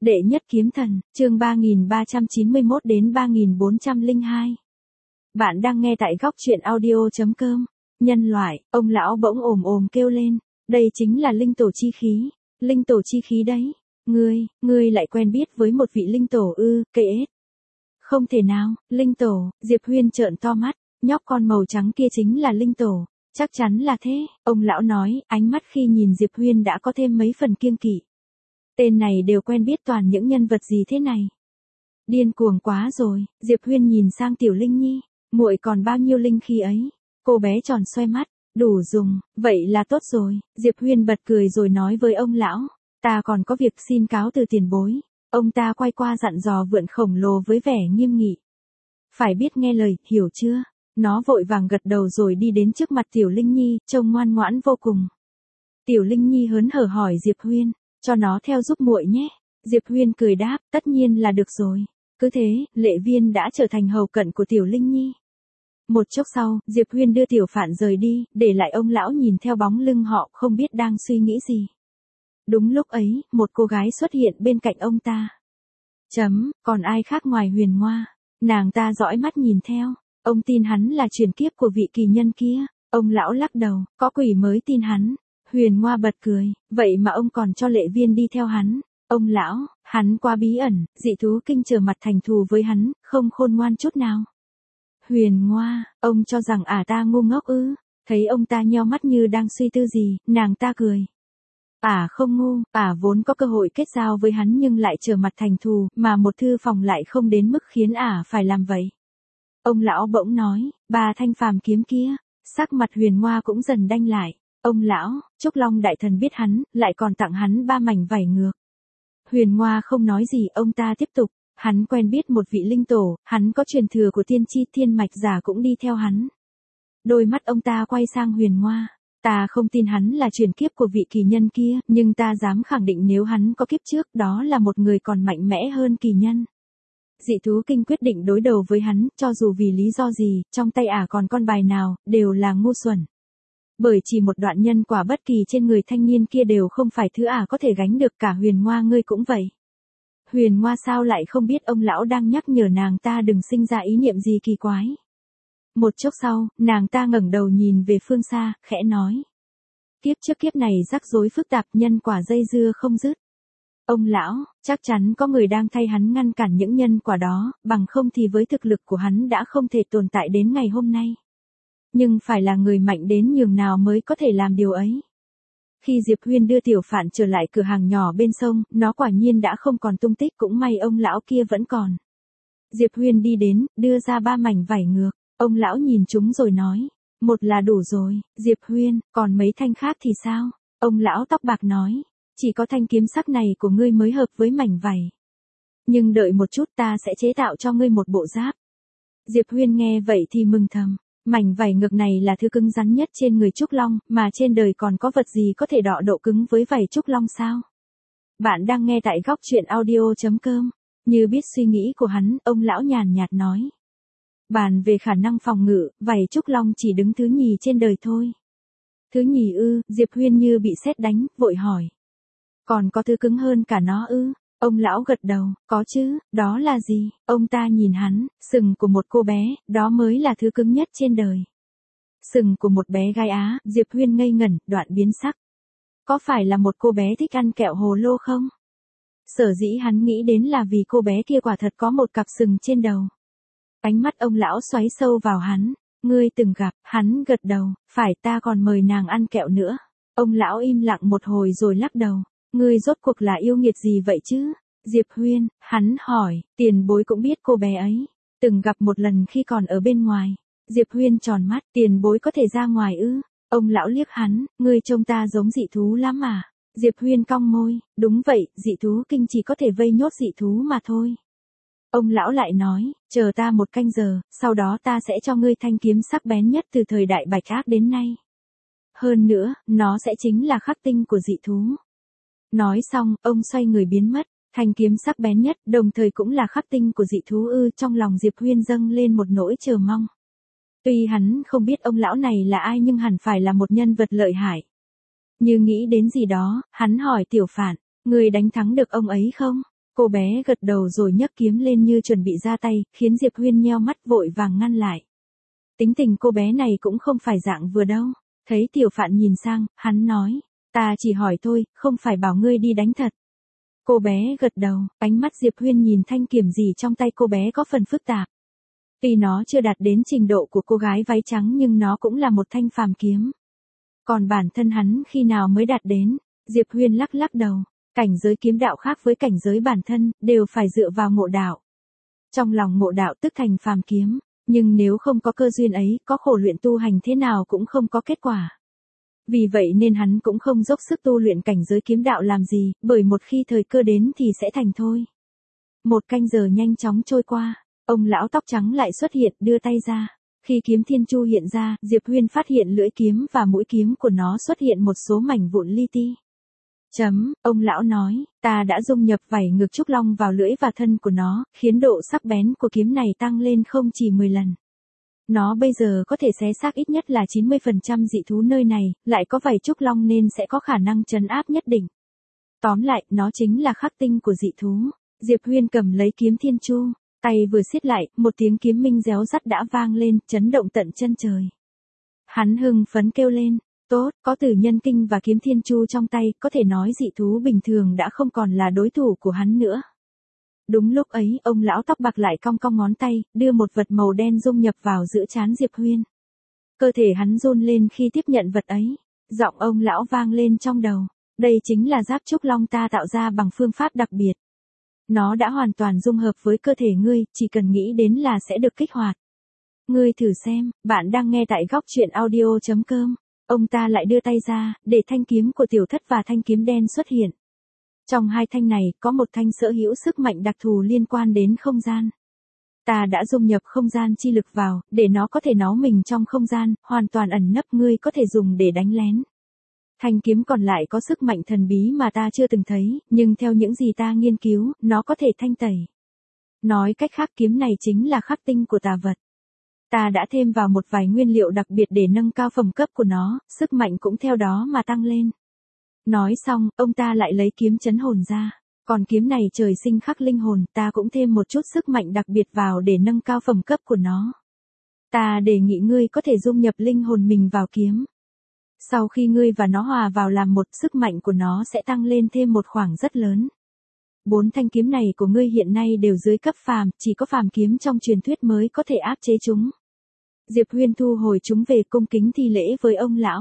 Đệ nhất kiếm thần, chương 3391 đến 3402. Bạn đang nghe tại góc truyện audio.com. Nhân loại, ông lão bỗng ồm kêu lên, đây chính là linh tổ chi khí. Linh tổ chi khí đấy. Ngươi lại quen biết với một vị linh tổ ư? Kệ ết. Không thể nào, linh tổ. Diệp Huyên trợn to mắt, nhóc con màu trắng kia chính là linh tổ. Chắc chắn là thế, ông lão nói, ánh mắt khi nhìn Diệp Huyên đã có thêm mấy phần kiêng kỵ. Tên này đều quen biết toàn những nhân vật gì thế này. Điên cuồng quá rồi. Diệp Huyên nhìn sang Tiểu Linh Nhi, muội còn bao nhiêu linh khí ấy? Cô bé tròn xoay mắt, đủ dùng, vậy là tốt rồi. Diệp Huyên bật cười rồi nói với ông lão, ta còn có việc xin cáo từ tiền bối. Ông ta quay qua dặn dò vượn khổng lồ với vẻ nghiêm nghị. Phải biết nghe lời, hiểu chưa? Nó vội vàng gật đầu rồi đi đến trước mặt Tiểu Linh Nhi, trông ngoan ngoãn vô cùng. Tiểu Linh Nhi hớn hở hỏi Diệp Huyên, cho nó theo giúp muội nhé. Diệp Huyên cười đáp, tất nhiên là được rồi. Cứ thế, Lệ Viên đã trở thành hầu cận của Tiểu Linh Nhi. Một chốc sau, Diệp Huyên đưa Tiểu Phạn rời đi, để lại ông lão nhìn theo bóng lưng họ không biết đang suy nghĩ gì. Đúng lúc ấy, một cô gái xuất hiện bên cạnh ông ta. Còn ai khác ngoài Huyền Ngoa. Nàng ta dõi mắt nhìn theo. Ông tin hắn là truyền kiếp của vị kỳ nhân kia. Ông lão lắc đầu, có quỷ mới tin hắn. Huyền Ngoa bật cười, vậy mà ông còn cho Lệ Viên đi theo hắn. Ông lão, hắn quá bí ẩn, dị thú kinh trở mặt thành thù với hắn, không khôn ngoan chút nào. Huyền Ngoa, ông cho rằng ta ngu ngốc ư? Thấy ông ta nheo mắt như đang suy tư gì, nàng ta cười. Không ngu, vốn có cơ hội kết giao với hắn nhưng lại trở mặt thành thù, mà một thư phòng lại không đến mức khiến phải làm vậy. Ông lão bỗng nói, 3 thanh phàm kiếm kia. Sắc mặt Huyền Ngoa cũng dần đanh lại. Ông lão, Trúc Long đại thần biết hắn, lại còn tặng hắn 3 mảnh vảy ngược. Huyền Ngoa không nói gì, ông ta tiếp tục, hắn quen biết một vị linh tổ, hắn có truyền thừa của tiên tri thiên mạch giả cũng đi theo hắn. Đôi mắt ông ta quay sang Huyền Ngoa, ta không tin hắn là truyền kiếp của vị kỳ nhân kia, nhưng ta dám khẳng định nếu hắn có kiếp trước, đó là một người còn mạnh mẽ hơn kỳ nhân. Dị thú kinh quyết định đối đầu với hắn, cho dù vì lý do gì, trong tay còn con bài nào, đều là ngu xuẩn. Bởi chỉ một đoạn nhân quả bất kỳ trên người thanh niên kia đều không phải thứ có thể gánh được, cả Huyền Ngoa ngươi cũng vậy. Huyền Ngoa sao lại không biết ông lão đang nhắc nhở nàng ta đừng sinh ra ý niệm gì kỳ quái. Một chốc sau, nàng ta ngẩng đầu nhìn về phương xa, khẽ nói. Kiếp trước kiếp này rắc rối phức tạp, nhân quả dây dưa không dứt. Ông lão, chắc chắn có người đang thay hắn ngăn cản những nhân quả đó, bằng không thì với thực lực của hắn đã không thể tồn tại đến ngày hôm nay. Nhưng phải là người mạnh đến nhường nào mới có thể làm điều ấy. Khi Diệp Huyên đưa Tiểu Phạn trở lại cửa hàng nhỏ bên sông, nó quả nhiên đã không còn tung tích, cũng may ông lão kia vẫn còn. Diệp Huyên đi đến, đưa ra 3 mảnh vảy ngược. Ông lão nhìn chúng rồi nói, một là đủ rồi. Diệp Huyên, còn mấy thanh khác thì sao? Ông lão tóc bạc nói, chỉ có thanh kiếm sắc này của ngươi mới hợp với mảnh vảy. Nhưng đợi một chút, ta sẽ chế tạo cho ngươi một bộ giáp. Diệp Huyên nghe vậy thì mừng thầm. Mảnh vảy ngược này là thứ cứng rắn nhất trên người Trúc Long, mà trên đời còn có vật gì có thể đọ độ cứng với vảy Trúc Long sao? Bạn đang nghe tại góc truyện audio.com. Như biết suy nghĩ của hắn, ông lão nhàn nhạt nói. Bàn về khả năng phòng ngự, vảy Trúc Long chỉ đứng thứ nhì trên đời thôi. Thứ nhì ư? Diệp Huyên như bị sét đánh, vội hỏi. Còn có thứ cứng hơn cả nó ư? Ông lão gật đầu, có chứ, đó là gì? Ông ta nhìn hắn, sừng của một cô bé, đó mới là thứ cứng nhất trên đời. Sừng của một bé gái Á, Diệp Huyên ngây ngẩn, đoạn biến sắc. Có phải là một cô bé thích ăn kẹo hồ lô không? Sở dĩ hắn nghĩ đến là vì cô bé kia quả thật có một cặp sừng trên đầu. Ánh mắt ông lão xoáy sâu vào hắn, ngươi từng gặp, hắn gật đầu, phải, ta còn mời nàng ăn kẹo nữa. Ông lão im lặng một hồi rồi lắc đầu. Ngươi rốt cuộc là yêu nghiệt gì vậy chứ? Diệp Huyên, hắn hỏi, tiền bối cũng biết cô bé ấy. Từng gặp một lần khi còn ở bên ngoài. Diệp Huyên tròn mắt, tiền bối có thể ra ngoài ư? Ông lão liếc hắn, ngươi trông ta giống dị thú lắm à? Diệp Huyên cong môi, đúng vậy, dị thú kinh chỉ có thể vây nhốt dị thú mà thôi. Ông lão lại nói, chờ ta 1 canh giờ, sau đó ta sẽ cho ngươi thanh kiếm sắc bén nhất từ thời đại Bạch Ác đến nay. Hơn nữa, nó sẽ chính là khắc tinh của dị thú. Nói xong, ông xoay người biến mất, thanh kiếm sắc bén nhất, đồng thời cũng là khắc tinh của dị thú ư? Trong lòng Diệp Huyên dâng lên một nỗi chờ mong. Tuy hắn không biết ông lão này là ai nhưng hẳn phải là một nhân vật lợi hại. Như nghĩ đến gì đó, hắn hỏi Tiểu Phạn, ngươi đánh thắng được ông ấy không? Cô bé gật đầu rồi nhấc kiếm lên như chuẩn bị ra tay, khiến Diệp Huyên nheo mắt vội vàng ngăn lại. Tính tình cô bé này cũng không phải dạng vừa đâu. Thấy Tiểu Phạn nhìn sang, hắn nói, ta chỉ hỏi thôi, không phải bảo ngươi đi đánh thật. Cô bé gật đầu, ánh mắt Diệp Huyên nhìn thanh kiếm gì trong tay cô bé có phần phức tạp. Tuy nó chưa đạt đến trình độ của cô gái váy trắng nhưng nó cũng là một thanh phàm kiếm. Còn bản thân hắn khi nào mới đạt đến? Diệp Huyên lắc lắc đầu. Cảnh giới kiếm đạo khác với cảnh giới bản thân, đều phải dựa vào ngộ đạo. Trong lòng ngộ đạo tức thành phàm kiếm, nhưng nếu không có cơ duyên ấy, có khổ luyện tu hành thế nào cũng không có kết quả. Vì vậy nên hắn cũng không dốc sức tu luyện cảnh giới kiếm đạo làm gì, bởi một khi thời cơ đến thì sẽ thành thôi. 1 canh giờ nhanh chóng trôi qua, ông lão tóc trắng lại xuất hiện đưa tay ra. Khi kiếm thiên chu hiện ra, Diệp Huyên phát hiện lưỡi kiếm và mũi kiếm của nó xuất hiện một số mảnh vụn li ti. Ông lão nói, ta đã dung nhập vảy ngược trúc long vào lưỡi và thân của nó, khiến độ sắc bén của kiếm này tăng lên không chỉ 10 lần. Nó bây giờ có thể xé xác ít nhất là 90% dị thú nơi này, lại có vảy trúc long nên sẽ có khả năng trấn áp nhất định. Tóm lại, nó chính là khắc tinh của dị thú. Diệp Huyên cầm lấy kiếm thiên chu, tay vừa siết lại, một tiếng kiếm minh réo rắt đã vang lên, chấn động tận chân trời. Hắn hưng phấn kêu lên, tốt, có Tử Nhân Kinh và kiếm thiên chu trong tay, có thể nói dị thú bình thường đã không còn là đối thủ của hắn nữa. Đúng lúc ấy, ông lão tóc bạc lại cong cong ngón tay, đưa một vật màu đen dung nhập vào giữa trán Diệp Huyên. Cơ thể hắn run lên khi tiếp nhận vật ấy. Giọng ông lão vang lên trong đầu. Đây chính là giáp trúc long ta tạo ra bằng phương pháp đặc biệt. Nó đã hoàn toàn dung hợp với cơ thể ngươi, chỉ cần nghĩ đến là sẽ được kích hoạt. Ngươi thử xem, bạn đang nghe tại góc truyện audio.com. Ông ta lại đưa tay ra, để thanh kiếm của Tiểu Thất và thanh kiếm đen xuất hiện. Trong hai thanh này, có một thanh sở hữu sức mạnh đặc thù liên quan đến không gian. Ta đã dung nhập không gian chi lực vào, để nó có thể nó mình trong không gian, hoàn toàn ẩn nấp, ngươi có thể dùng để đánh lén. Thanh kiếm còn lại có sức mạnh thần bí mà ta chưa từng thấy, nhưng theo những gì ta nghiên cứu, nó có thể thanh tẩy. Nói cách khác, kiếm này chính là khắc tinh của tà vật. Ta đã thêm vào một vài nguyên liệu đặc biệt để nâng cao phẩm cấp của nó, sức mạnh cũng theo đó mà tăng lên. Nói xong, ông ta lại lấy kiếm chấn hồn ra. Còn kiếm này trời sinh khắc linh hồn, ta cũng thêm một chút sức mạnh đặc biệt vào để nâng cao phẩm cấp của nó. Ta đề nghị ngươi có thể dung nhập linh hồn mình vào kiếm. Sau khi ngươi và nó hòa vào làm một, sức mạnh của nó sẽ tăng lên thêm một khoảng rất lớn. 4 thanh kiếm này của ngươi hiện nay đều dưới cấp phàm, chỉ có phàm kiếm trong truyền thuyết mới có thể áp chế chúng. Diệp Huyên thu hồi chúng về, cung kính thi lễ với ông lão.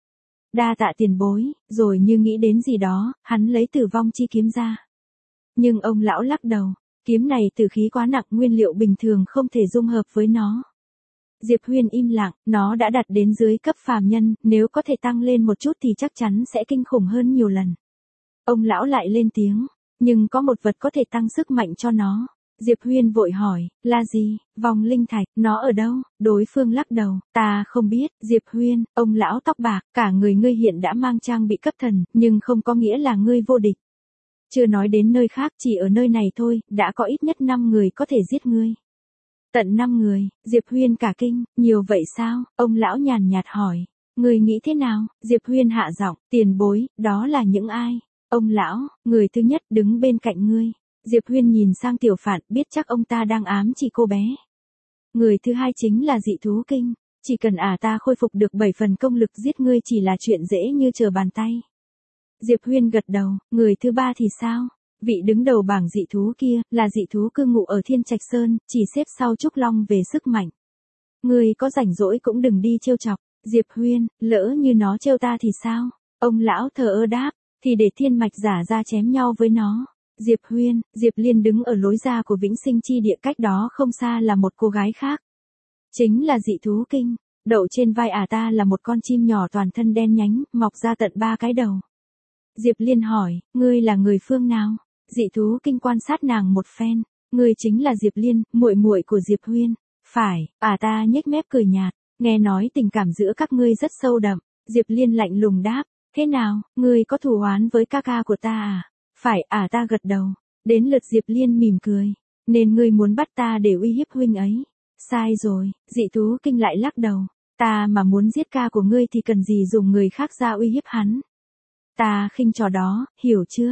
Đa tạ tiền bối, rồi như nghĩ đến gì đó, hắn lấy Tử Vong chi kiếm ra. Nhưng ông lão lắc đầu, kiếm này tử khí quá nặng, nguyên liệu bình thường không thể dung hợp với nó. Diệp Huyên im lặng, nó đã đạt đến dưới cấp phàm nhân, nếu có thể tăng lên một chút thì chắc chắn sẽ kinh khủng hơn nhiều lần. Ông lão lại lên tiếng, nhưng có một vật có thể tăng sức mạnh cho nó. Diệp Huyên vội hỏi, là gì? Vòng linh thạch, nó ở đâu? Đối phương lắc đầu, ta không biết. Diệp Huyên, ông lão tóc bạc, cả người ngươi hiện đã mang trang bị cấp thần, nhưng không có nghĩa là ngươi vô địch. Chưa nói đến nơi khác, chỉ ở nơi này thôi, đã có ít nhất 5 người có thể giết ngươi. Tận 5 người, Diệp Huyên cả kinh, nhiều vậy sao? Ông lão nhàn nhạt hỏi, ngươi nghĩ thế nào? Diệp Huyên hạ giọng, tiền bối, đó là những ai? Ông lão, người thứ nhất đứng bên cạnh ngươi. Diệp Huyên nhìn sang Tiểu Phạn, biết chắc ông ta đang ám chỉ cô bé. Người thứ hai chính là dị thú kinh, chỉ cần ta khôi phục được 7 phần công lực giết ngươi chỉ là chuyện dễ như trở bàn tay. Diệp Huyên gật đầu, người thứ ba thì sao? Vị đứng đầu bảng dị thú kia, là dị thú cư ngụ ở Thiên Trạch Sơn, chỉ xếp sau Trúc Long về sức mạnh. Ngươi có rảnh rỗi cũng đừng đi trêu chọc. Diệp Huyên, lỡ như nó trêu ta thì sao? Ông lão thờ ơ đáp, thì để thiên mạch giả ra chém nhau với nó. Diệp Huyên, Diệp Liên đứng ở lối ra của Vĩnh Sinh chi địa, cách đó không xa là một cô gái khác. Chính là dị thú kinh, đậu trên vai ta là một con chim nhỏ toàn thân đen nhánh, mọc ra tận 3 cái đầu. Diệp Liên hỏi, ngươi là người phương nào? Dị thú kinh quan sát nàng một phen, ngươi chính là Diệp Liên, muội muội của Diệp Huyên. Phải, ta nhếch mép cười nhạt, nghe nói tình cảm giữa các ngươi rất sâu đậm. Diệp Liên lạnh lùng đáp, thế nào, ngươi có thù oán với ca ca của ta à? Phải, ta gật đầu. Đến lượt Diệp Liên mỉm cười, nên ngươi muốn bắt ta để uy hiếp huynh ấy. Sai rồi, dị thú kinh lại lắc đầu, ta mà muốn giết ca của ngươi thì cần gì dùng người khác ra uy hiếp hắn. Ta khinh trò đó, hiểu chưa?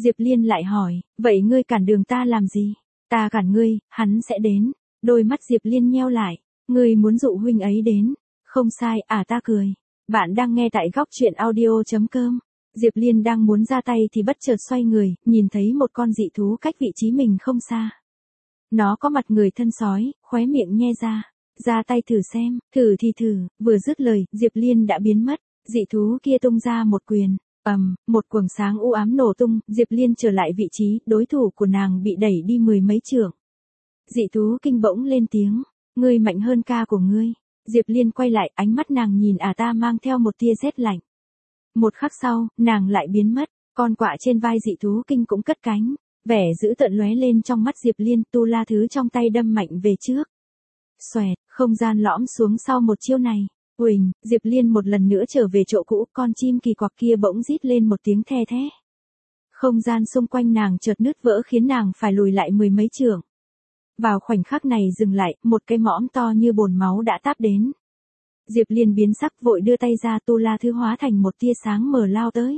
Diệp Liên lại hỏi, vậy ngươi cản đường ta làm gì? Ta cản ngươi, hắn sẽ đến. Đôi mắt Diệp Liên nheo lại, ngươi muốn dụ huynh ấy đến. Không sai, ta cười. Bạn đang nghe tại góc truyện audio.com. Diệp Liên đang muốn ra tay thì bất chợt xoay người, nhìn thấy một con dị thú cách vị trí mình không xa. Nó có mặt người thân sói, khóe miệng nhe ra tay thử xem, thử thì thử, vừa dứt lời, Diệp Liên đã biến mất, dị thú kia tung ra một quyền, một quầng sáng u ám nổ tung, Diệp Liên trở lại vị trí, đối thủ của nàng bị đẩy đi mười mấy trượng. Dị thú kinh bỗng lên tiếng, ngươi mạnh hơn ca của ngươi. Diệp Liên quay lại, ánh mắt nàng nhìn ta mang theo một tia rét lạnh. Một khắc sau, nàng lại biến mất, con quạ trên vai dị thú kinh cũng cất cánh, vẻ dữ tợn lóe lên trong mắt Diệp Liên, tu la thứ trong tay đâm mạnh về trước. Xoẹt, không gian lõm xuống sau một chiêu này. Huỳnh, Diệp Liên một lần nữa trở về chỗ cũ, con chim kỳ quặc kia bỗng rít lên một tiếng the thé. Không gian xung quanh nàng chợt nứt vỡ khiến nàng phải lùi lại mười mấy trượng. Vào khoảnh khắc này dừng lại, một cái mõm to như bồn máu đã táp đến. Diệp Liên biến sắc vội đưa tay ra, tu la thứ hóa thành một tia sáng mờ lao tới.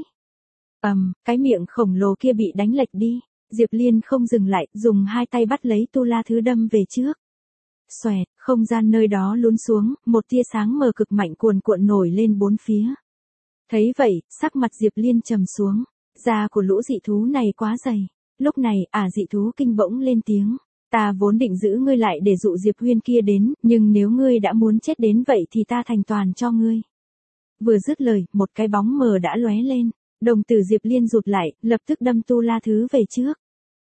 Cái miệng khổng lồ kia bị đánh lệch đi. Diệp Liên không dừng lại, dùng hai tay bắt lấy tu la thứ đâm về trước. Xoẹt, không gian nơi đó lún xuống, một tia sáng mờ cực mạnh cuồn cuộn nổi lên bốn phía. Thấy vậy, sắc mặt Diệp Liên trầm xuống, da của lũ dị thú này quá dày. Lúc này, dị thú kinh bỗng lên tiếng, ta vốn định giữ ngươi lại để dụ Diệp Huyên kia đến, nhưng nếu ngươi đã muốn chết đến vậy thì ta thành toàn cho ngươi. Vừa dứt lời, một cái bóng mờ đã lóe lên, đồng tử Diệp Liên rụt lại, lập tức đâm tu la thứ về trước.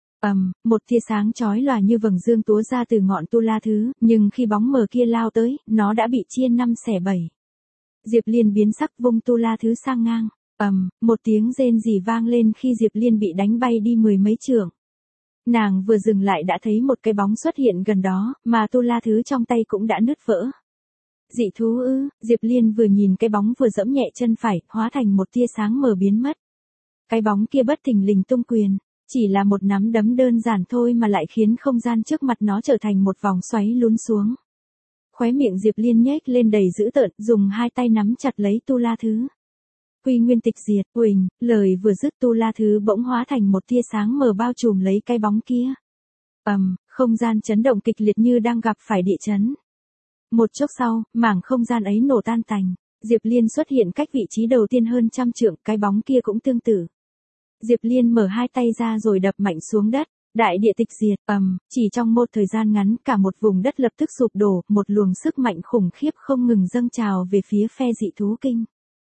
Một tia sáng chói lòa như vầng dương túa ra từ ngọn tu la thứ, nhưng khi bóng mờ kia lao tới, nó đã bị chia năm xẻ bảy. Diệp Liên biến sắc vung tu la thứ sang ngang. Một tiếng rên rỉ vang lên khi Diệp Liên bị đánh bay đi mười mấy trượng. Nàng vừa dừng lại đã thấy một cái bóng xuất hiện gần đó, mà tu la thứ trong tay cũng đã nứt vỡ. Dị thú ư? Diệp Liên vừa nhìn cái bóng vừa giẫm nhẹ chân phải, hóa thành một tia sáng mờ biến mất. Cái bóng kia bất thình lình tung quyền. Chỉ là một nắm đấm đơn giản thôi mà lại khiến không gian trước mặt nó trở thành một vòng xoáy lún xuống. Khóe miệng Diệp Liên nhếch lên đầy dữ tợn, dùng hai tay nắm chặt lấy tu la thứ. Quy nguyên tịch diệt, huỳnh, lời vừa dứt tu la thứ bỗng hóa thành một tia sáng mờ bao trùm lấy cái bóng kia. Không gian chấn động kịch liệt như đang gặp phải địa chấn. Một chốc sau, mảng không gian ấy nổ tan tành, Diệp Liên xuất hiện cách vị trí đầu tiên hơn trăm trượng, cái bóng kia cũng tương tự. Diệp Liên mở hai tay ra rồi đập mạnh xuống đất, đại địa tịch diệt, chỉ trong một thời gian ngắn cả một vùng đất lập tức sụp đổ, một luồng sức mạnh khủng khiếp không ngừng dâng trào về phía phe dị thú kinh.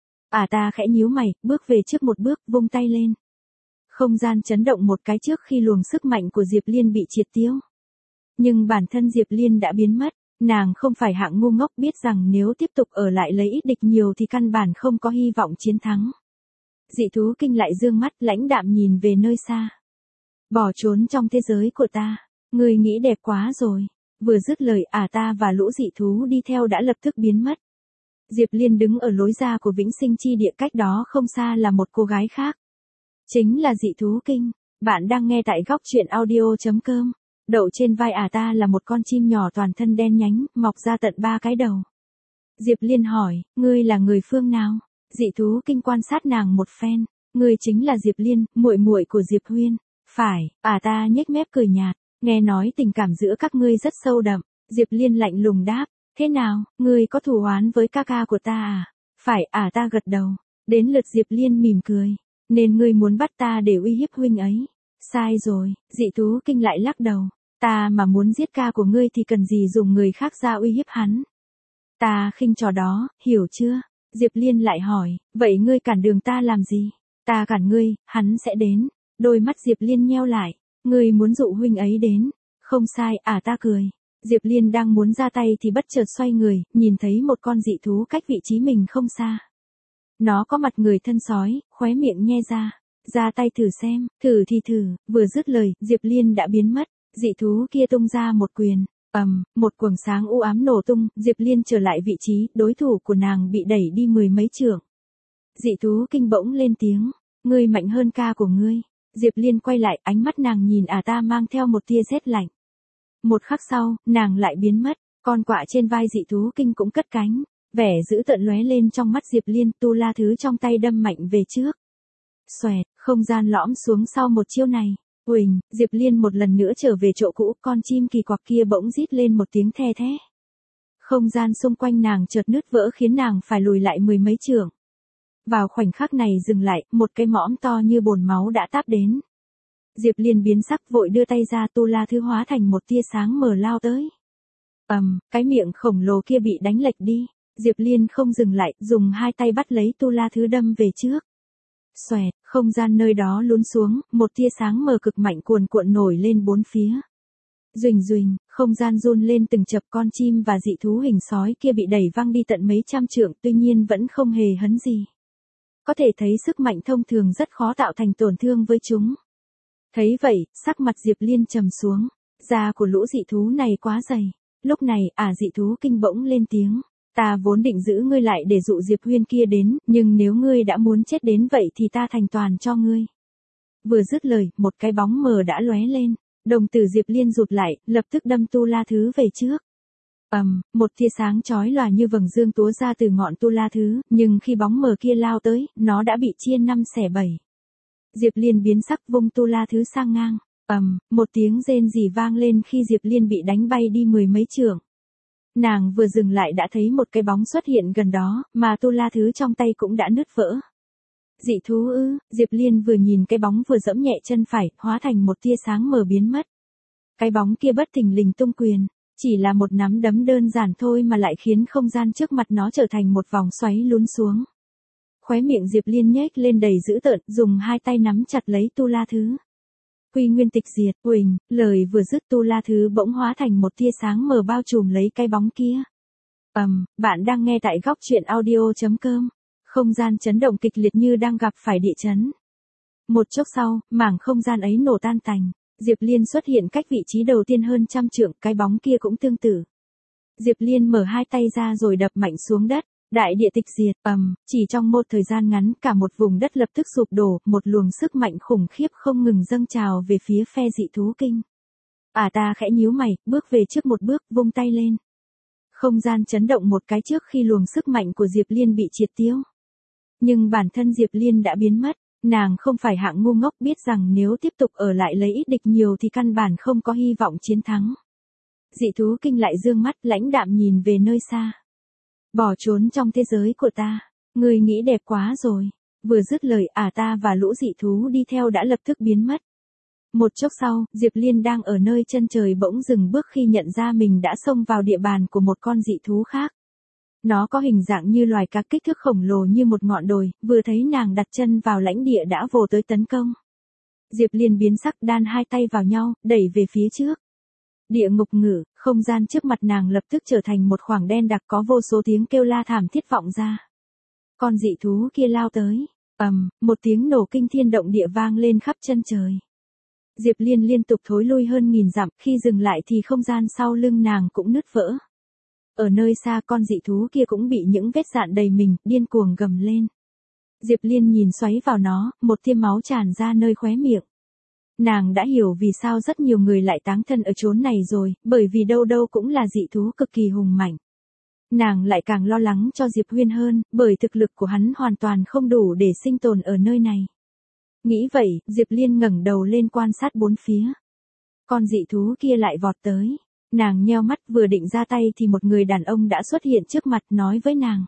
Ta khẽ nhíu mày, bước về trước một bước, vung tay lên. Không gian chấn động một cái trước khi luồng sức mạnh của Diệp Liên bị triệt tiêu. Nhưng bản thân Diệp Liên đã biến mất, nàng không phải hạng ngu ngốc biết rằng nếu tiếp tục ở lại lấy ít địch nhiều thì căn bản không có hy vọng chiến thắng. Dị thú kinh lại dương mắt lãnh đạm nhìn về nơi xa. Bỏ trốn trong thế giới của ta, ngươi nghĩ đẹp quá rồi. Vừa dứt lời ta và lũ dị thú đi theo đã lập tức biến mất. Diệp Liên đứng ở lối ra của Vĩnh Sinh Chi Địa, cách đó không xa là một cô gái khác. Chính là dị thú kinh. Bạn đang nghe tại góc truyện audio.com. Đậu trên vai ta là một con chim nhỏ toàn thân đen nhánh, mọc ra tận 3 cái đầu. Diệp Liên hỏi, ngươi là người phương nào? Dị thú kinh quan sát nàng một phen, ngươi chính là Diệp Liên, muội muội của Diệp Huyên. Phải, ta nhếch mép cười nhạt, nghe nói tình cảm giữa các ngươi rất sâu đậm. Diệp Liên lạnh lùng đáp, thế nào, ngươi có thù oán với ca ca của ta à? Phải, ta gật đầu. Đến lượt Diệp Liên mỉm cười, nên ngươi muốn bắt ta để uy hiếp huynh ấy. Sai rồi, dị thú kinh lại lắc đầu, ta mà muốn giết ca của ngươi thì cần gì dùng người khác ra uy hiếp hắn. Ta khinh trò đó, hiểu chưa? Diệp Liên lại hỏi, vậy ngươi cản đường ta làm gì? Ta cản ngươi, hắn sẽ đến. Đôi mắt Diệp Liên nheo lại, ngươi muốn dụ huynh ấy đến. Không sai, ta cười. Diệp Liên đang muốn ra tay thì bất chợt xoay người, nhìn thấy một con dị thú cách vị trí mình không xa. Nó có mặt người thân sói, khóe miệng nhe ra tay thử xem, thử thì thử, vừa dứt lời, Diệp Liên đã biến mất, dị thú kia tung ra một quyền. Một quầng sáng u ám nổ tung, Diệp Liên trở lại vị trí, đối thủ của nàng bị đẩy đi mười mấy trượng. Dị thú kinh bỗng lên tiếng, ngươi mạnh hơn ca của ngươi. Diệp Liên quay lại, ánh mắt nàng nhìn ta mang theo một tia rét lạnh. Một khắc sau, nàng lại biến mất, con quạ trên vai dị thú kinh cũng cất cánh, vẻ dữ tợn lóe lên trong mắt Diệp Liên, tu la thứ trong tay đâm mạnh về trước. Xoẹt, không gian lõm xuống sau một chiêu này. Huỳnh, Diệp Liên một lần nữa trở về chỗ cũ, con chim kỳ quặc kia bỗng rít lên một tiếng the thé. Không gian xung quanh nàng chợt nứt vỡ khiến nàng phải lùi lại mười mấy trượng. Vào khoảnh khắc này dừng lại, một cái mõm to như bồn máu đã táp đến. Diệp Liên biến sắc vội đưa tay ra, tu la thứ hóa thành một tia sáng mờ lao tới. Cái miệng khổng lồ kia bị đánh lệch đi. Diệp Liên không dừng lại, dùng hai tay bắt lấy tu la thứ đâm về trước. Xoẹt, không gian nơi đó lún xuống, một tia sáng mờ cực mạnh cuồn cuộn nổi lên bốn phía. Duỳnh duỳnh, không gian run lên từng chập, con chim và dị thú hình sói kia bị đẩy văng đi tận mấy trăm trượng, tuy nhiên vẫn không hề hấn gì. Có thể thấy sức mạnh thông thường rất khó tạo thành tổn thương với chúng. Thấy vậy, sắc mặt Diệp Liên trầm xuống, da của lũ dị thú này quá dày. Lúc này, dị thú kinh bỗng lên tiếng. Ta vốn định giữ ngươi lại để dụ Diệp Huyên kia đến, nhưng nếu ngươi đã muốn chết đến vậy thì ta thành toàn cho ngươi. Vừa dứt lời, một cái bóng mờ đã lóe lên. Đồng tử Diệp Liên rụt lại, lập tức đâm tu la thứ về trước. Một tia sáng chói lòa như vầng dương túa ra từ ngọn tu la thứ, nhưng khi bóng mờ kia lao tới, nó đã bị chia năm xẻ bảy. Diệp Liên biến sắc vung tu la thứ sang ngang. Một tiếng rên rỉ vang lên khi Diệp Liên bị đánh bay đi mười mấy trượng. Nàng vừa dừng lại đã thấy một cái bóng xuất hiện gần đó, mà tu la thứ trong tay cũng đã nứt vỡ. Dị thú ư? Diệp Liên vừa nhìn cái bóng vừa giẫm nhẹ chân phải, hóa thành một tia sáng mờ biến mất. Cái bóng kia bất thình lình tung quyền, chỉ là một nắm đấm đơn giản thôi mà lại khiến không gian trước mặt nó trở thành một vòng xoáy lún xuống. Khóe miệng Diệp Liên nhếch lên đầy dữ tợn, dùng hai tay nắm chặt lấy tu la thứ. Quy nguyên tịch diệt, huỳnh, lời vừa dứt tu la thứ bỗng hóa thành một tia sáng mờ bao trùm lấy cái bóng kia. Bạn đang nghe tại góc truyện audio.com. Không gian chấn động kịch liệt như đang gặp phải địa chấn. Một chốc sau, mảng không gian ấy nổ tan tành. Diệp Liên xuất hiện cách vị trí đầu tiên hơn trăm trượng, cái bóng kia cũng tương tự. Diệp Liên mở hai tay ra rồi đập mạnh xuống đất. Đại địa tịch diệt, chỉ trong một thời gian ngắn cả một vùng đất lập tức sụp đổ, một luồng sức mạnh khủng khiếp không ngừng dâng trào về phía phe dị thú kinh. Ta khẽ nhíu mày, bước về trước một bước, vung tay lên. Không gian chấn động một cái trước khi luồng sức mạnh của Diệp Liên bị triệt tiêu. Nhưng bản thân Diệp Liên đã biến mất, nàng không phải hạng ngu ngốc, biết rằng nếu tiếp tục ở lại lấy ít địch nhiều thì căn bản không có hy vọng chiến thắng. Dị thú kinh lại dương mắt lãnh đạm nhìn về nơi xa. Bỏ trốn trong thế giới của ta, ngươi nghĩ đẹp quá rồi. Vừa dứt lời, ta và lũ dị thú đi theo đã lập tức biến mất. Một chốc sau, Diệp Liên đang ở nơi chân trời bỗng dừng bước khi nhận ra mình đã xông vào địa bàn của một con dị thú khác. Nó có hình dạng như loài cá, kích thước khổng lồ như một ngọn đồi, vừa thấy nàng đặt chân vào lãnh địa đã vồ tới tấn công. Diệp Liên biến sắc, đan hai tay vào nhau, đẩy về phía trước. Địa ngục ngự, không gian trước mặt nàng lập tức trở thành một khoảng đen đặc, có vô số tiếng kêu la thảm thiết vọng ra. Con dị thú kia lao tới. Một tiếng nổ kinh thiên động địa vang lên khắp chân trời. Diệp Liên liên tục thối lui hơn nghìn dặm, khi dừng lại thì không gian sau lưng nàng cũng nứt vỡ. Ở nơi xa con dị thú kia cũng bị những vết dạn đầy mình, điên cuồng gầm lên. Diệp Liên nhìn xoáy vào nó, một tia máu tràn ra nơi khóe miệng. Nàng đã hiểu vì sao rất nhiều người lại táng thân ở chốn này rồi, bởi vì đâu đâu cũng là dị thú cực kỳ hùng mạnh. Nàng lại càng lo lắng cho Diệp Huyên hơn, bởi thực lực của hắn hoàn toàn không đủ để sinh tồn ở nơi này. Nghĩ vậy, Diệp Liên ngẩng đầu lên quan sát bốn phía. Con dị thú kia lại vọt tới. Nàng nheo mắt vừa định ra tay thì một người đàn ông đã xuất hiện trước mặt nói với nàng.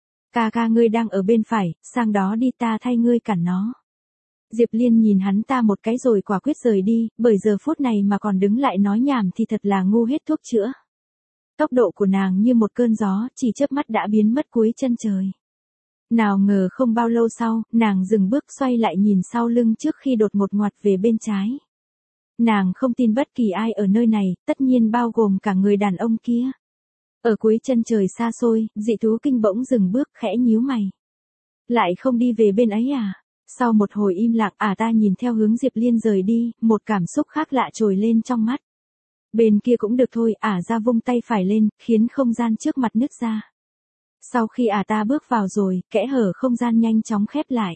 Ca ngươi đang ở bên phải, sang đó đi, ta thay ngươi cản nó. Diệp Liên nhìn hắn ta một cái rồi quả quyết rời đi, bởi giờ phút này mà còn đứng lại nói nhảm thì thật là ngu hết thuốc chữa. Tốc độ của nàng như một cơn gió, chỉ chớp mắt đã biến mất cuối chân trời. Nào ngờ không bao lâu sau, nàng dừng bước xoay lại nhìn sau lưng trước khi đột ngột ngoặt về bên trái. Nàng không tin bất kỳ ai ở nơi này, tất nhiên bao gồm cả người đàn ông kia. Ở cuối chân trời xa xôi, dị thú kinh bỗng dừng bước khẽ nhíu mày. Lại không đi về bên ấy à? Sau một hồi im lặng, ta nhìn theo hướng Diệp Liên rời đi, một cảm xúc khác lạ trồi lên trong mắt. Bên kia cũng được thôi, ra vung tay phải lên, khiến không gian trước mặt nứt ra. Sau khi ta bước vào rồi, kẽ hở không gian nhanh chóng khép lại.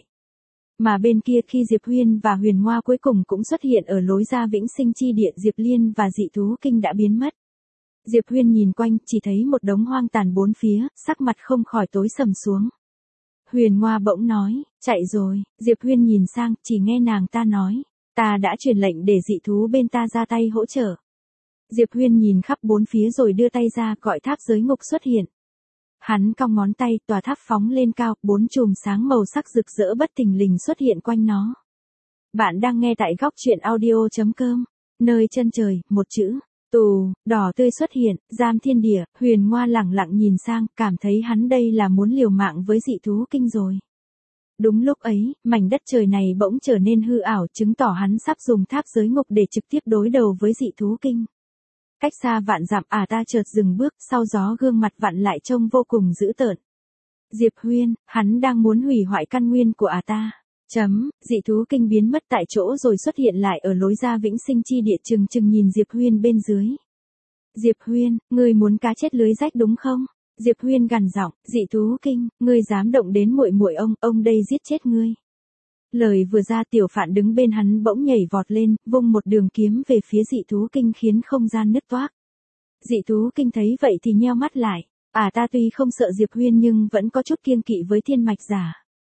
Mà bên kia khi Diệp Huyên và Huyền Ngoa cuối cùng cũng xuất hiện ở lối ra Vĩnh Sinh chi địa, Diệp Liên và dị thú kinh đã biến mất. Diệp Huyên nhìn quanh, chỉ thấy một đống hoang tàn bốn phía, sắc mặt không khỏi tối sầm xuống. Huyền Ngoa bỗng nói, chạy rồi, Diệp Huyên nhìn sang, chỉ nghe nàng ta nói, ta đã truyền lệnh để dị thú bên ta ra tay hỗ trợ. Diệp Huyên nhìn khắp bốn phía rồi đưa tay ra gọi tháp giới ngục xuất hiện. Hắn cong ngón tay, tòa tháp phóng lên cao, 4 chùm sáng màu sắc rực rỡ bất thình lình xuất hiện quanh nó. Bạn đang nghe tại góc truyện audio.com. Nơi chân trời, một chữ, tù, đỏ tươi xuất hiện, giam thiên địa. Huyền Ngoa lẳng lặng nhìn sang, cảm thấy hắn đây là muốn liều mạng với dị thú kinh rồi. Đúng lúc ấy, mảnh đất trời này bỗng trở nên hư ảo, chứng tỏ hắn sắp dùng tháp giới ngục để trực tiếp đối đầu với dị thú kinh. Cách xa vạn dặm, ta chợt dừng bước, sau gió gương mặt vặn lại trông vô cùng dữ tợn. Diệp Huyên, hắn đang muốn hủy hoại căn nguyên của ta. Dị thú kinh biến mất tại chỗ rồi xuất hiện lại ở lối ra vĩnh sinh chi địa, chừng chừng nhìn Diệp Huyên bên dưới. Diệp Huyên, ngươi muốn cá chết lưới rách đúng không? Diệp Huyên gằn giọng, dị thú kinh, ngươi dám động đến muội muội ông đây giết chết ngươi. Lời vừa ra, tiểu phạn đứng bên hắn bỗng nhảy vọt lên, vung một đường kiếm về phía dị thú kinh khiến không gian nứt toác. Dị thú kinh thấy vậy thì nheo mắt lại, ta tuy không sợ Diệp Huyên nhưng vẫn có chút kiêng kỵ với thiên mạch giả.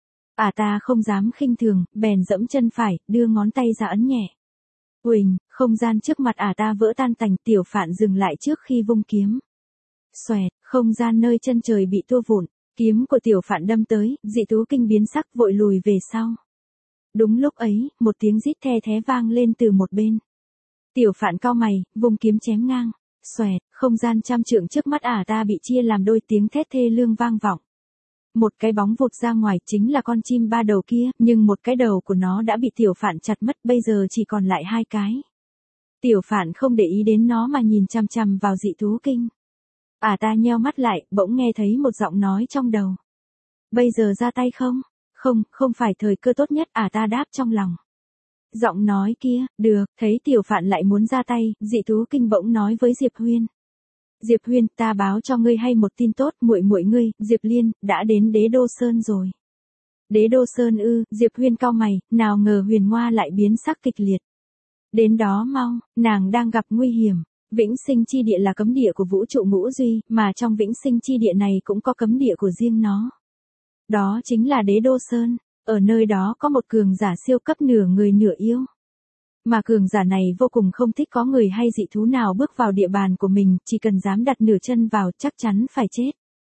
Ta không dám khinh thường, bèn dẫm chân phải, đưa ngón tay ra ấn nhẹ. Uỳnh, không gian trước mặt ta vỡ tan tành, tiểu phạn dừng lại trước khi vung kiếm. Xoẹt, không gian nơi chân trời bị tua vụn, kiếm của tiểu phạn đâm tới, dị thú kinh biến sắc vội lùi về sau. Đúng lúc ấy, một tiếng rít the thé vang lên từ một bên. Tiểu phạn cau mày, vùng kiếm chém ngang. Xoẹt, không gian trăm trượng trước mắt ta bị chia làm đôi, tiếng thét thê lương vang vọng. Một cái bóng vụt ra ngoài, chính là con chim ba đầu kia, nhưng một cái đầu của nó đã bị tiểu phạn chặt mất, bây giờ chỉ còn lại 2 cái. Tiểu phạn không để ý đến nó mà nhìn chằm chằm vào dị thú kinh. Ta nheo mắt lại, bỗng nghe thấy một giọng nói trong đầu. Bây giờ ra tay không? Không phải thời cơ tốt nhất, ta đáp trong lòng. Giọng nói kia, được, thấy tiểu phạn lại muốn ra tay, dị thú kinh bỗng nói với Diệp Huyên. Diệp Huyên, ta báo cho ngươi hay một tin tốt, muội muội ngươi, Diệp Liên, đã đến Đế Đô Sơn rồi. Đế Đô Sơn ư? Diệp Huyên cau mày, nào ngờ Huyền Ngoa lại biến sắc kịch liệt. Đến đó mau, nàng đang gặp nguy hiểm. Vĩnh sinh chi địa là cấm địa của vũ trụ ngũ duy, mà trong vĩnh sinh chi địa này cũng có cấm địa của riêng nó. Đó chính là Đế Đô Sơn, ở nơi đó có một cường giả siêu cấp nửa người nửa yêu. Mà cường giả này vô cùng không thích có người hay dị thú nào bước vào địa bàn của mình, chỉ cần dám đặt nửa chân vào chắc chắn phải chết.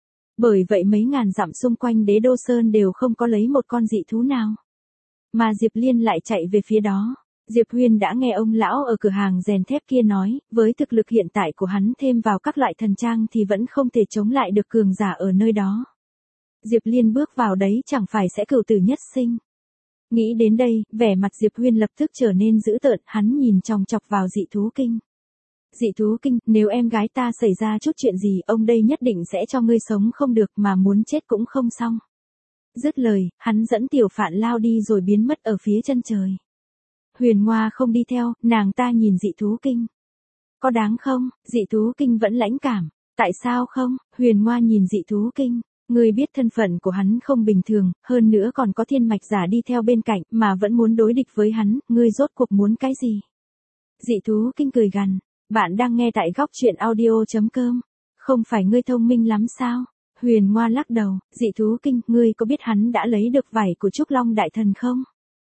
Bởi vậy mấy ngàn dặm xung quanh Đế Đô Sơn đều không có lấy một con dị thú nào. Mà Diệp Liên lại chạy về phía đó. Diệp Huyên đã nghe ông lão ở cửa hàng rèn thép kia nói, với thực lực hiện tại của hắn thêm vào các loại thần trang thì vẫn không thể chống lại được cường giả ở nơi đó. Diệp Liên bước vào đấy chẳng phải sẽ cửu tử nhất sinh. Nghĩ đến đây, vẻ mặt Diệp Huyên lập tức trở nên dữ tợn, hắn nhìn chòng chọc vào dị thú kinh. Dị thú kinh, nếu em gái ta xảy ra chút chuyện gì, ông đây nhất định sẽ cho ngươi sống không được, mà muốn chết cũng không xong. Dứt lời, hắn dẫn tiểu phạn lao đi rồi biến mất ở phía chân trời. Huyền Ngoa không đi theo, nàng ta nhìn dị thú kinh. Có đáng không? Dị thú kinh vẫn lãnh cảm. Tại sao không? Huyền Ngoa nhìn dị thú kinh. Ngươi biết thân phận của hắn không bình thường, hơn nữa còn có thiên mạch giả đi theo bên cạnh, mà vẫn muốn đối địch với hắn, ngươi rốt cuộc muốn cái gì? Dị thú kinh cười gằn. Bạn đang nghe tại góc truyện audio.com. Không phải ngươi thông minh lắm sao? Huyền Ngoa lắc đầu, dị thú kinh, ngươi có biết hắn đã lấy được vảy của Trúc Long Đại Thần không?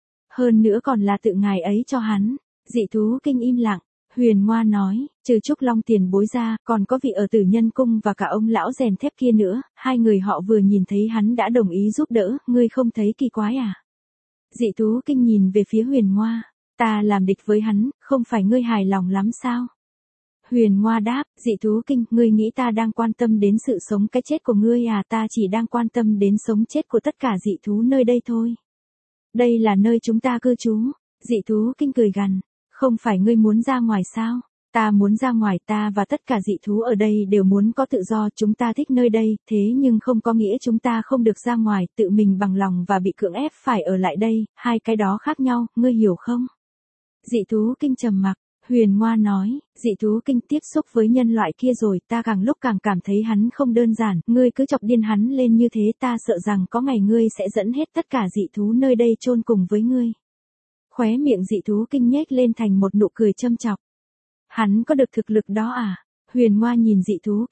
Hơn nữa còn là tự ngài ấy cho hắn. Dị thú kinh im lặng. Huyền Ngoa nói, trừ Trúc Long tiền bối ra, còn có vị ở Tử Nhân Cung và cả ông lão rèn thép kia nữa, 2 người họ vừa nhìn thấy hắn đã đồng ý giúp đỡ, ngươi không thấy kỳ quái à? Dị thú kinh nhìn về phía Huyền Ngoa, ta làm địch với hắn, không phải ngươi hài lòng lắm sao? Huyền Ngoa đáp, dị thú kinh, ngươi nghĩ ta đang quan tâm đến sự sống cái chết của ngươi à? Ta chỉ đang quan tâm đến sống chết của tất cả dị thú nơi đây thôi. Đây là nơi chúng ta cư trú. Dị thú kinh cười gằn. Không phải ngươi muốn ra ngoài sao? Ta muốn ra ngoài, ta và tất cả dị thú ở đây đều muốn có tự do, chúng ta thích nơi đây, thế nhưng không có nghĩa chúng ta không được ra ngoài, tự mình bằng lòng và bị cưỡng ép phải ở lại đây, hai cái đó khác nhau, ngươi hiểu không? Dị thú kinh trầm mặc. Huyền Ngoa nói, dị thú kinh tiếp xúc với nhân loại kia rồi, ta càng lúc càng cảm thấy hắn không đơn giản, ngươi cứ chọc điên hắn lên như thế, ta sợ rằng có ngày ngươi sẽ dẫn hết tất cả dị thú nơi đây chôn cùng với ngươi. Khóe miệng dị thú kinh nhếch lên thành một nụ cười châm chọc. Hắn có được thực lực đó à? Huyền Ngoa nhìn dị thú kinh.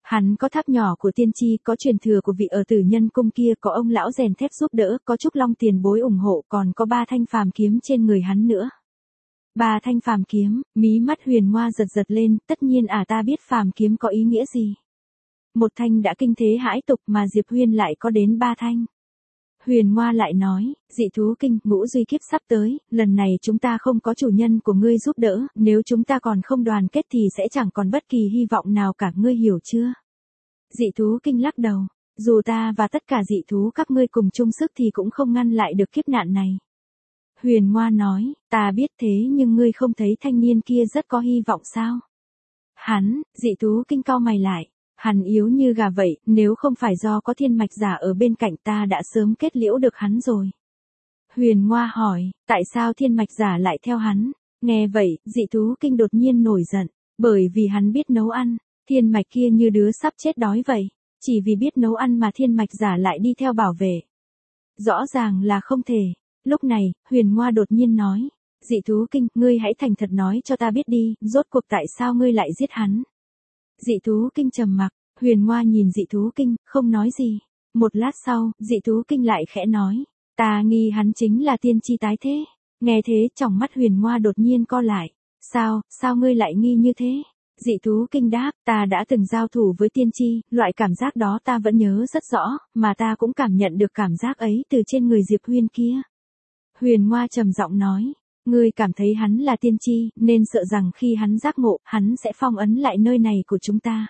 Hắn có tháp nhỏ của tiên tri, có truyền thừa của vị ở Tử Nhân cung kia, có ông lão rèn thép giúp đỡ, có Trúc Long tiền bối ủng hộ, còn có 3 thanh phàm kiếm trên người hắn nữa. 3 thanh phàm kiếm, mí mắt Huyền Ngoa giật giật lên, tất nhiên ta biết phàm kiếm có ý nghĩa gì. Một thanh đã kinh thế hãi tục mà Diệp Huyên lại có đến 3 thanh. Huyền Ngoa lại nói, dị thú kinh, ngũ duy kiếp sắp tới, lần này chúng ta không có chủ nhân của ngươi giúp đỡ, nếu chúng ta còn không đoàn kết thì sẽ chẳng còn bất kỳ hy vọng nào cả, ngươi hiểu chưa? Dị thú kinh lắc đầu, dù ta và tất cả dị thú các ngươi cùng chung sức thì cũng không ngăn lại được kiếp nạn này. Huyền Ngoa nói, ta biết thế nhưng ngươi không thấy thanh niên kia rất có hy vọng sao? Hắn, dị thú kinh cau mày lại. Hắn yếu như gà vậy, nếu không phải do có thiên mạch giả ở bên cạnh ta đã sớm kết liễu được hắn rồi. Huyền Ngoa hỏi, tại sao thiên mạch giả lại theo hắn? Nghe vậy, dị thú kinh đột nhiên nổi giận, bởi vì hắn biết nấu ăn, thiên mạch kia như đứa sắp chết đói vậy, chỉ vì biết nấu ăn mà thiên mạch giả lại đi theo bảo vệ. Rõ ràng là không thể. Lúc này, Huyền Ngoa đột nhiên nói, dị thú kinh, ngươi hãy thành thật nói cho ta biết đi, rốt cuộc tại sao ngươi lại giết hắn? Dị thú kinh trầm mặc, Huyền Ngoa nhìn dị thú kinh, không nói gì. Một lát sau, dị thú kinh lại khẽ nói, ta nghi hắn chính là tiên tri tái thế. Nghe thế, tròng mắt Huyền Ngoa đột nhiên co lại. Sao ngươi lại nghi như thế? Dị thú kinh đáp, ta đã từng giao thủ với tiên tri, loại cảm giác đó ta vẫn nhớ rất rõ, mà ta cũng cảm nhận được cảm giác ấy từ trên người Diệp Huyên kia. Huyền Ngoa trầm giọng nói, ngươi cảm thấy hắn là tiên tri, nên sợ rằng khi hắn giác ngộ, hắn sẽ phong ấn lại nơi này của chúng ta.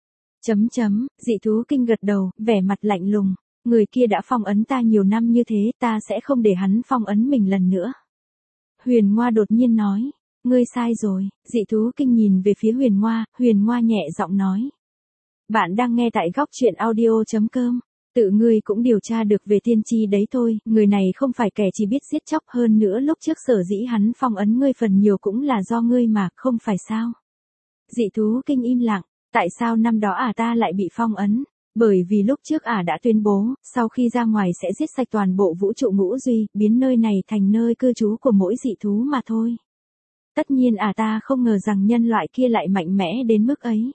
Dị thú kinh gật đầu, vẻ mặt lạnh lùng, người kia đã phong ấn ta nhiều năm như thế, ta sẽ không để hắn phong ấn mình lần nữa. Huyền Ngoa đột nhiên nói, ngươi sai rồi, dị thú kinh nhìn về phía Huyền Ngoa nhẹ giọng nói. Bạn đang nghe tại góc truyện audio.com. Tự ngươi cũng điều tra được về tiên tri đấy thôi, người này không phải kẻ chỉ biết giết chóc, hơn nữa lúc trước sở dĩ hắn phong ấn ngươi phần nhiều cũng là do ngươi mà, không phải sao? Dị thú kinh im lặng, tại sao năm đó ta lại bị phong ấn? Bởi vì lúc trước đã tuyên bố, sau khi ra ngoài sẽ giết sạch toàn bộ vũ trụ ngũ duy, biến nơi này thành nơi cư trú của mỗi dị thú mà thôi. Tất nhiên ta không ngờ rằng nhân loại kia lại mạnh mẽ đến mức ấy.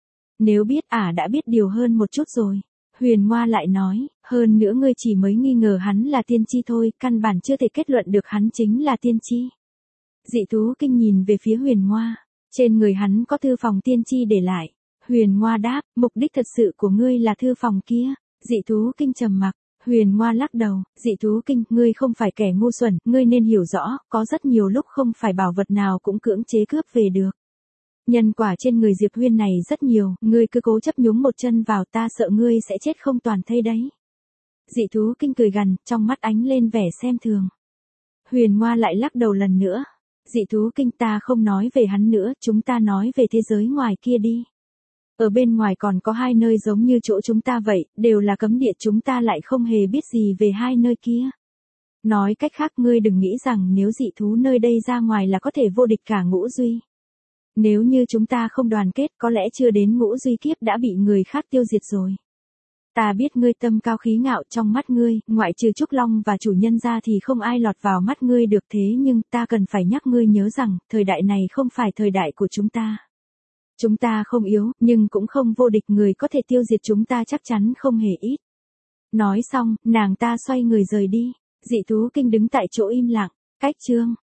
Nếu biết đã biết điều hơn một chút rồi. Huyền Ngoa lại nói, hơn nữa ngươi chỉ mới nghi ngờ hắn là tiên tri thôi, căn bản chưa thể kết luận được hắn chính là tiên tri. Dị thú kinh nhìn về phía Huyền Ngoa, trên người hắn có thư phòng tiên tri để lại. Huyền Ngoa đáp, mục đích thật sự của ngươi là thư phòng kia. Dị thú kinh trầm mặc, Huyền Ngoa lắc đầu, dị thú kinh, ngươi không phải kẻ ngu xuẩn, ngươi nên hiểu rõ, có rất nhiều lúc không phải bảo vật nào cũng cưỡng chế cướp về được. Nhân quả trên người Diệp Huyên này rất nhiều, ngươi cứ cố chấp nhúng một chân vào, ta sợ ngươi sẽ chết không toàn thây đấy. Dị thú kinh cười gằn, trong mắt ánh lên vẻ xem thường. Huyền Ngoa lại lắc đầu lần nữa. Dị thú kinh, ta không nói về hắn nữa, chúng ta nói về thế giới ngoài kia đi. Ở bên ngoài còn có 2 nơi giống như chỗ chúng ta vậy, đều là cấm địa, chúng ta lại không hề biết gì về 2 nơi kia. Nói cách khác, ngươi đừng nghĩ rằng nếu dị thú nơi đây ra ngoài là có thể vô địch cả ngũ duy. Nếu như chúng ta không đoàn kết, có lẽ chưa đến ngũ duy kiếp đã bị người khác tiêu diệt rồi. Ta biết ngươi tâm cao khí ngạo, trong mắt ngươi, ngoại trừ Trúc Long và chủ nhân ra thì không ai lọt vào mắt ngươi được, thế nhưng ta cần phải nhắc ngươi nhớ rằng, thời đại này không phải thời đại của chúng ta. Chúng ta không yếu, nhưng cũng không vô địch, người có thể tiêu diệt chúng ta chắc chắn không hề ít. Nói xong, nàng ta xoay người rời đi. Dị thú kinh đứng tại chỗ im lặng. Cách chương